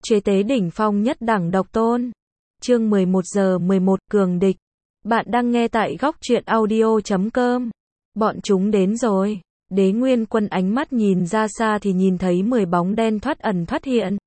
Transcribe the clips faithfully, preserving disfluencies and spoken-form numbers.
Chế tế đỉnh phong nhất đẳng độc tôn. Chương mười một giờ mười một, cường địch. Bạn đang nghe tại góc truyện audio chấm com. Bọn chúng đến rồi. Đế Nguyên Quân ánh mắt nhìn ra xa thì nhìn thấy mười bóng đen thoát ẩn thoát hiện.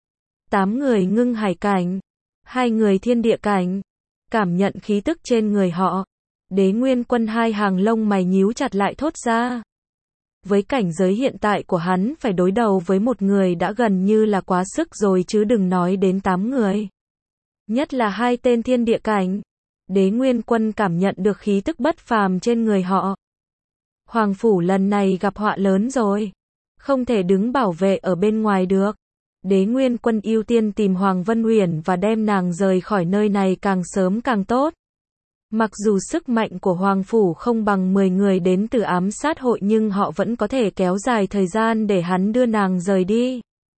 Tám người ngưng hải cảnh, hai người thiên địa cảnh. Cảm nhận khí tức trên người họ, Đế Nguyên Quân hai hàng lông mày nhíu chặt lại thốt ra. Với cảnh giới hiện tại của hắn phải đối đầu với một người đã gần như là quá sức rồi chứ đừng nói đến tám người. Nhất là hai tên thiên địa cảnh. Đế Nguyên Quân cảm nhận được khí tức bất phàm trên người họ. Hoàng phủ lần này gặp họa lớn rồi. Không thể đứng bảo vệ ở bên ngoài được. Đế Nguyên Quân ưu tiên tìm Hoàng Vân Huyền và đem nàng rời khỏi nơi này càng sớm càng tốt. Mặc dù sức mạnh của Hoàng Phủ không bằng mười người đến từ ám sát hội nhưng họ vẫn có thể kéo dài thời gian để hắn đưa nàng rời đi.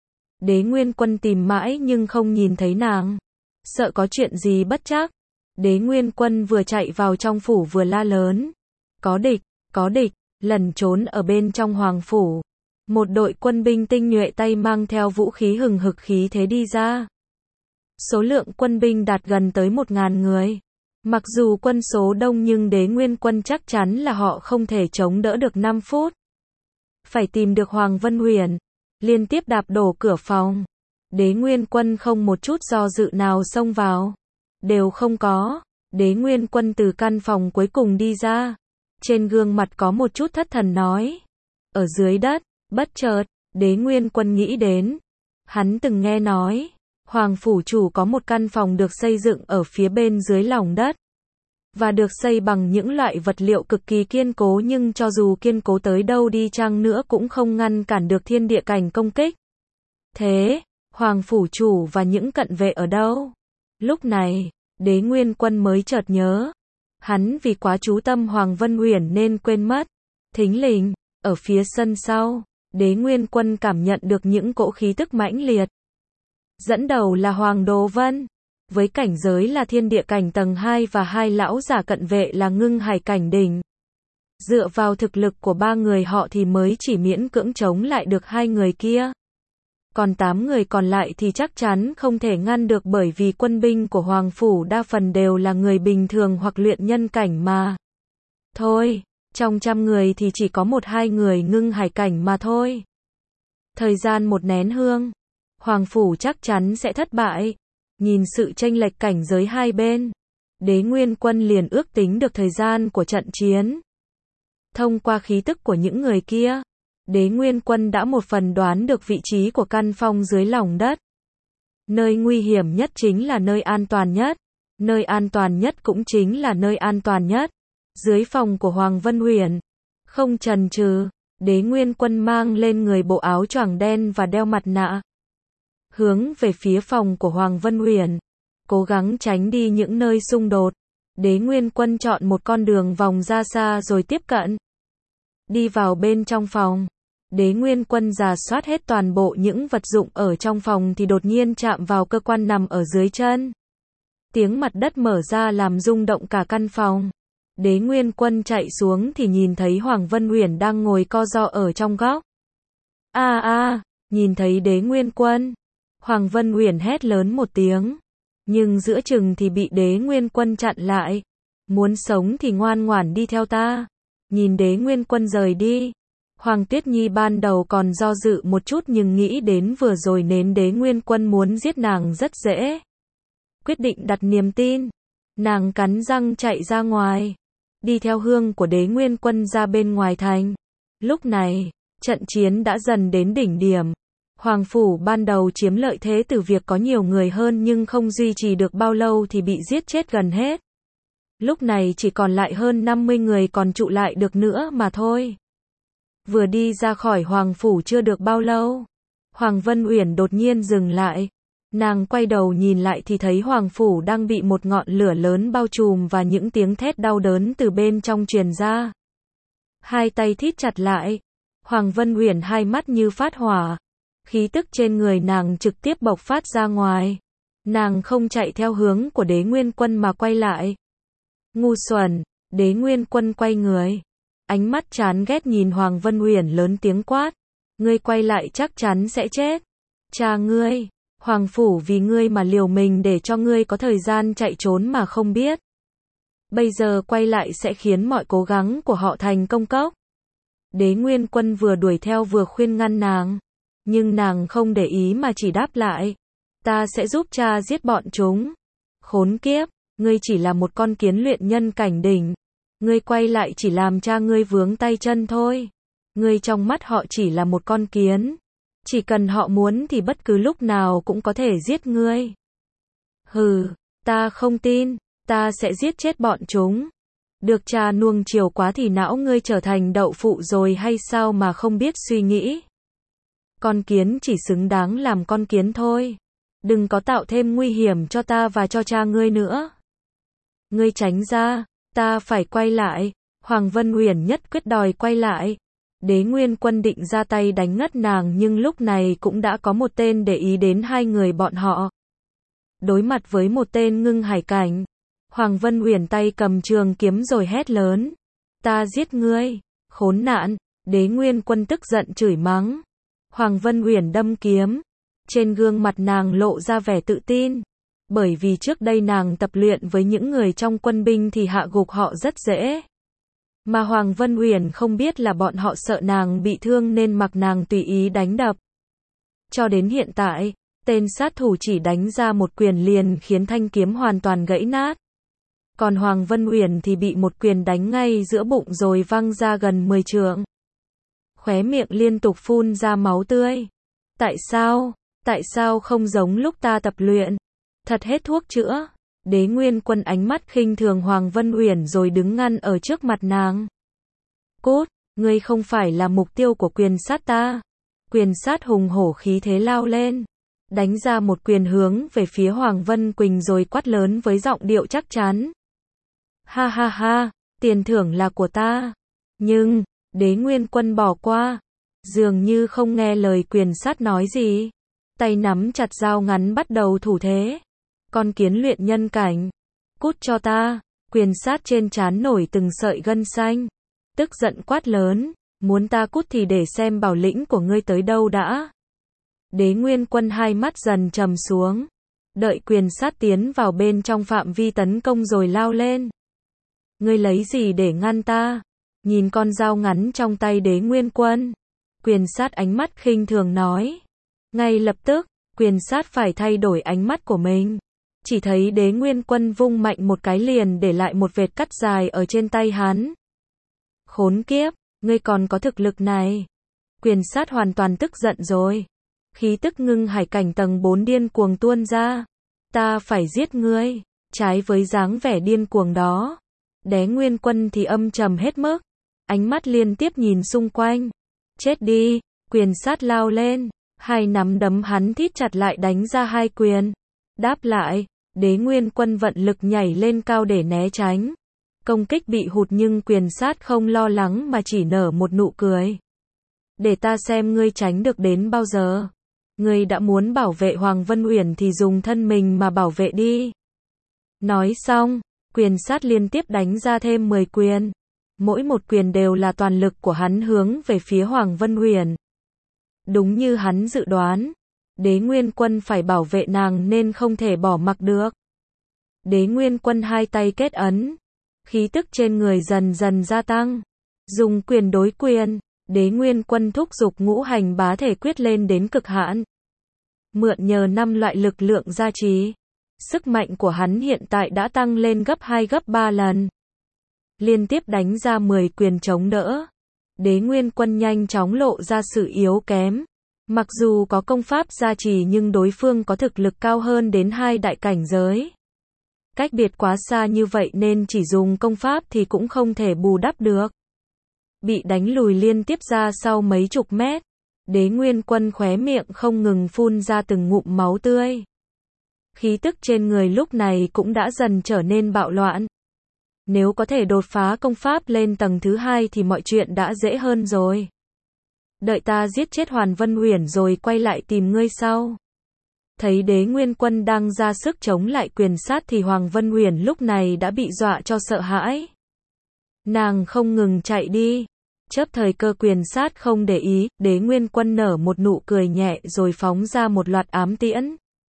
Đế Nguyên Quân tìm mãi nhưng không nhìn thấy nàng. Sợ có chuyện gì bất trắc. Đế Nguyên Quân vừa chạy vào trong phủ vừa la lớn. Có địch, có địch, lẩn trốn ở bên trong Hoàng Phủ. Một đội quân binh tinh nhuệ tay mang theo vũ khí hừng hực khí thế đi ra. Số lượng quân binh đạt gần tới một ngàn người. Mặc dù quân số đông nhưng Đế Nguyên Quân chắc chắn là họ không thể chống đỡ được năm phút. Phải tìm được Hoàng Vân Huyền. Liên tiếp đạp đổ cửa phòng. Đế Nguyên Quân không một chút do dự nào xông vào. Đều không có. Đế Nguyên Quân từ căn phòng cuối cùng đi ra. Trên gương mặt có một chút thất thần nói. Ở dưới đất, bất chợt, Đế Nguyên Quân nghĩ đến. Hắn từng nghe nói. Hoàng phủ chủ có một căn phòng được xây dựng ở phía bên dưới lòng đất. Và được xây bằng những loại vật liệu cực kỳ kiên cố nhưng cho dù kiên cố tới đâu đi chăng nữa cũng không ngăn cản được thiên địa cảnh công kích. Thế, Hoàng phủ chủ và những cận vệ ở đâu? Lúc này, Đế Nguyên Quân mới chợt nhớ. Hắn vì quá chú tâm Hoàng Vân Huyền nên quên mất. Thính lình, ở phía sân sau, Đế Nguyên Quân cảm nhận được những cỗ khí tức mãnh liệt. Dẫn đầu là Hoàng Đồ Vân, với cảnh giới là thiên địa cảnh tầng hai và hai lão giả cận vệ là ngưng hải cảnh đỉnh. Dựa vào thực lực của ba người họ thì mới chỉ miễn cưỡng chống lại được hai người kia. Còn tám người còn lại thì chắc chắn không thể ngăn được bởi vì quân binh của Hoàng Phủ đa phần đều là người bình thường hoặc luyện nhân cảnh mà. Thôi, trong trăm người thì chỉ có một hai người ngưng hải cảnh mà thôi. Thời gian một nén hương. Hoàng Phủ chắc chắn sẽ thất bại. Nhìn sự chênh lệch cảnh giới hai bên, Đế Nguyên Quân liền ước tính được thời gian của trận chiến. Thông qua khí tức của những người kia, Đế Nguyên Quân đã một phần đoán được vị trí của căn phòng dưới lòng đất. Nơi nguy hiểm nhất chính là nơi an toàn nhất. Nơi an toàn nhất cũng chính là nơi an toàn nhất. Dưới phòng của Hoàng Vân Huyền. Không chần chừ, Đế Nguyên Quân mang lên người bộ áo choàng đen và đeo mặt nạ. Hướng về phía phòng của Hoàng Vân Huyền. Cố gắng tránh đi những nơi xung đột. Đế Nguyên Quân chọn một con đường vòng ra xa rồi tiếp cận. Đi vào bên trong phòng. Đế Nguyên Quân rà soát hết toàn bộ những vật dụng ở trong phòng thì đột nhiên chạm vào cơ quan nằm ở dưới chân. Tiếng mặt đất mở ra làm rung động cả căn phòng. Đế Nguyên Quân chạy xuống thì nhìn thấy Hoàng Vân Huyền đang ngồi co ro ở trong góc. A a, nhìn thấy Đế Nguyên Quân. Hoàng Vân Huyền hét lớn một tiếng. Nhưng giữa chừng thì bị Đế Nguyên Quân chặn lại. Muốn sống thì ngoan ngoãn đi theo ta. Nhìn Đế Nguyên Quân rời đi. Hoàng Tuyết Nhi ban đầu còn do dự một chút nhưng nghĩ đến vừa rồi nên Đế Nguyên Quân muốn giết nàng rất dễ. Quyết định đặt niềm tin. Nàng cắn răng chạy ra ngoài. Đi theo hương của Đế Nguyên Quân ra bên ngoài thành. Lúc này, trận chiến đã dần đến đỉnh điểm. Hoàng Phủ ban đầu chiếm lợi thế từ việc có nhiều người hơn nhưng không duy trì được bao lâu thì bị giết chết gần hết. Lúc này chỉ còn lại hơn năm mươi người còn trụ lại được nữa mà thôi. Vừa đi ra khỏi Hoàng Phủ chưa được bao lâu. Hoàng Vân Uyển đột nhiên dừng lại. Nàng quay đầu nhìn lại thì thấy Hoàng Phủ đang bị một ngọn lửa lớn bao trùm và những tiếng thét đau đớn từ bên trong truyền ra. Hai tay thít chặt lại. Hoàng Vân Uyển hai mắt như phát hỏa. Khí tức trên người nàng trực tiếp bộc phát ra ngoài. Nàng không chạy theo hướng của Đế Nguyên Quân mà quay lại. Ngu xuẩn, Đế Nguyên Quân quay người. Ánh mắt chán ghét nhìn Hoàng Vân Uyển lớn tiếng quát. Ngươi quay lại chắc chắn sẽ chết. Cha ngươi. Hoàng phủ vì ngươi mà liều mình để cho ngươi có thời gian chạy trốn mà không biết. Bây giờ quay lại sẽ khiến mọi cố gắng của họ thành công cốc. Đế Nguyên Quân vừa đuổi theo vừa khuyên ngăn nàng. Nhưng nàng không để ý mà chỉ đáp lại. Ta sẽ giúp cha giết bọn chúng. Khốn kiếp, ngươi chỉ là một con kiến luyện nhân cảnh đỉnh. Ngươi quay lại chỉ làm cha ngươi vướng tay chân thôi. Ngươi trong mắt họ chỉ là một con kiến. Chỉ cần họ muốn thì bất cứ lúc nào cũng có thể giết ngươi. Hừ, ta không tin, ta sẽ giết chết bọn chúng. Được cha nuông chiều quá thì não ngươi trở thành đậu phụ rồi hay sao mà không biết suy nghĩ. Con kiến chỉ xứng đáng làm con kiến thôi. Đừng có tạo thêm nguy hiểm cho ta và cho cha ngươi nữa. Ngươi tránh ra, ta phải quay lại. Hoàng Vân Uyển nhất quyết đòi quay lại. Đế Nguyên Quân định ra tay đánh ngất nàng nhưng lúc này cũng đã có một tên để ý đến hai người bọn họ. Đối mặt với một tên Ngưng Hải cảnh, Hoàng Vân Uyển tay cầm trường kiếm rồi hét lớn. Ta giết ngươi, khốn nạn. Đế Nguyên Quân tức giận chửi mắng. Hoàng Vân Uyển đâm kiếm. Trên gương mặt nàng lộ ra vẻ tự tin. Bởi vì trước đây nàng tập luyện với những người trong quân binh thì hạ gục họ rất dễ. Mà Hoàng Vân Uyển không biết là bọn họ sợ nàng bị thương nên mặc nàng tùy ý đánh đập. Cho đến hiện tại, tên sát thủ chỉ đánh ra một quyền liền khiến thanh kiếm hoàn toàn gãy nát. Còn Hoàng Vân Uyển thì bị một quyền đánh ngay giữa bụng rồi văng ra gần mười trượng. Khóe miệng liên tục phun ra máu tươi. Tại sao? Tại sao không giống lúc ta tập luyện? Thật hết thuốc chữa. Đế Nguyên Quân ánh mắt khinh thường Hoàng Vân Uyển rồi đứng ngăn ở trước mặt nàng. Cút, ngươi không phải là mục tiêu của quyền sát ta. Quyền sát hùng hổ khí thế lao lên. Đánh ra một quyền hướng về phía Hoàng Vân Quỳnh rồi quát lớn với giọng điệu chắc chắn. Ha ha ha, tiền thưởng là của ta. Nhưng, Đế Nguyên Quân bỏ qua. Dường như không nghe lời quyền sát nói gì. Tay nắm chặt dao ngắn bắt đầu thủ thế. Con kiến luyện nhân cảnh. Cút cho ta. Quyền sát trên trán nổi từng sợi gân xanh. Tức giận quát lớn. Muốn ta cút thì để xem bảo lĩnh của ngươi tới đâu đã. Đế Nguyên Quân hai mắt dần trầm xuống. Đợi quyền sát tiến vào bên trong phạm vi tấn công rồi lao lên. Ngươi lấy gì để ngăn ta? Nhìn con dao ngắn trong tay Đế Nguyên Quân. Quyền sát ánh mắt khinh thường nói. Ngay lập tức, quyền sát phải thay đổi ánh mắt của mình. Chỉ thấy Đế Nguyên Quân vung mạnh một cái liền để lại một vệt cắt dài ở trên tay hắn. Khốn kiếp, ngươi còn có thực lực này. Quyền sát hoàn toàn tức giận rồi. Khí tức Ngưng Hải cảnh tầng bốn điên cuồng tuôn ra. Ta phải giết ngươi. Trái với dáng vẻ điên cuồng đó, Đế Nguyên Quân thì âm trầm hết mức. Ánh mắt liên tiếp nhìn xung quanh. Chết đi, quyền sát lao lên. Hai nắm đấm hắn thít chặt lại đánh ra hai quyền. Đáp lại, Đế Nguyên Quân vận lực nhảy lên cao để né tránh. Công kích bị hụt nhưng quyền sát không lo lắng mà chỉ nở một nụ cười. Để ta xem ngươi tránh được đến bao giờ. Ngươi đã muốn bảo vệ Hoàng Vân Uyển thì dùng thân mình mà bảo vệ đi. Nói xong, quyền sát liên tiếp đánh ra thêm mười quyền. Mỗi một quyền đều là toàn lực của hắn hướng về phía Hoàng Vân Uyển. Đúng như hắn dự đoán, Đế Nguyên Quân phải bảo vệ nàng nên không thể bỏ mặc được. Đế Nguyên Quân hai tay kết ấn, khí tức trên người dần dần gia tăng. Dùng quyền đối quyền, Đế Nguyên Quân thúc giục ngũ hành bá thể quyết lên đến cực hạn. Mượn nhờ năm loại lực lượng gia trì, sức mạnh của hắn hiện tại đã tăng lên gấp hai gấp ba lần. Liên tiếp đánh ra mười quyền chống đỡ. Đế Nguyên Quân nhanh chóng lộ ra sự yếu kém. Mặc dù có công pháp gia trì nhưng đối phương có thực lực cao hơn đến hai đại cảnh giới. Cách biệt quá xa như vậy nên chỉ dùng công pháp thì cũng không thể bù đắp được. Bị đánh lùi liên tiếp ra sau mấy chục mét. Đế Nguyên Quân khóe miệng không ngừng phun ra từng ngụm máu tươi. Khí tức trên người lúc này cũng đã dần trở nên bạo loạn. Nếu có thể đột phá công pháp lên tầng thứ hai thì mọi chuyện đã dễ hơn rồi. Đợi ta giết chết Hoàng Vân Uyển rồi quay lại tìm ngươi sau. Thấy Đế Nguyên Quân đang ra sức chống lại quyền sát thì Hoàng Vân Uyển lúc này đã bị dọa cho sợ hãi. Nàng không ngừng chạy đi. Chớp thời cơ quyền sát không để ý, Đế Nguyên Quân nở một nụ cười nhẹ rồi phóng ra một loạt ám tiễn.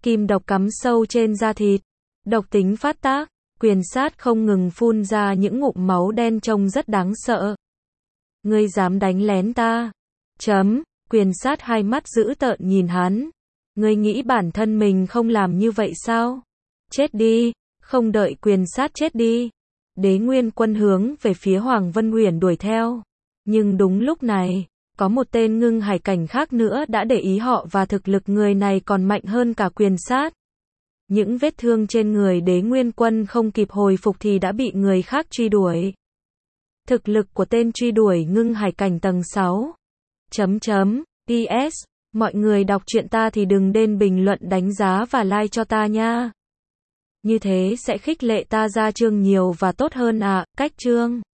Kim độc cắm sâu trên da thịt. Độc tính phát tác. Quyền sát không ngừng phun ra những ngụm máu đen trông rất đáng sợ. Ngươi dám đánh lén ta? Chấm. Quyền sát hai mắt dữ tợn nhìn hắn. Ngươi nghĩ bản thân mình không làm như vậy sao? Chết đi. Không đợi quyền sát chết đi. Đế Nguyên Quân hướng về phía Hoàng Vân Uyển đuổi theo. Nhưng đúng lúc này, có một tên ngưng hải cảnh khác nữa đã để ý họ và thực lực người này còn mạnh hơn cả quyền sát. Những vết thương trên người Đế Nguyên Quân không kịp hồi phục thì đã bị người khác truy đuổi. Thực lực của tên truy đuổi ngưng hải cảnh tầng sáu. Chấm chấm, pê ét, mọi người đọc truyện ta thì đừng quên bình luận đánh giá và like cho ta nha. Như thế sẽ khích lệ ta ra chương nhiều và tốt hơn ạ. À. Cách chương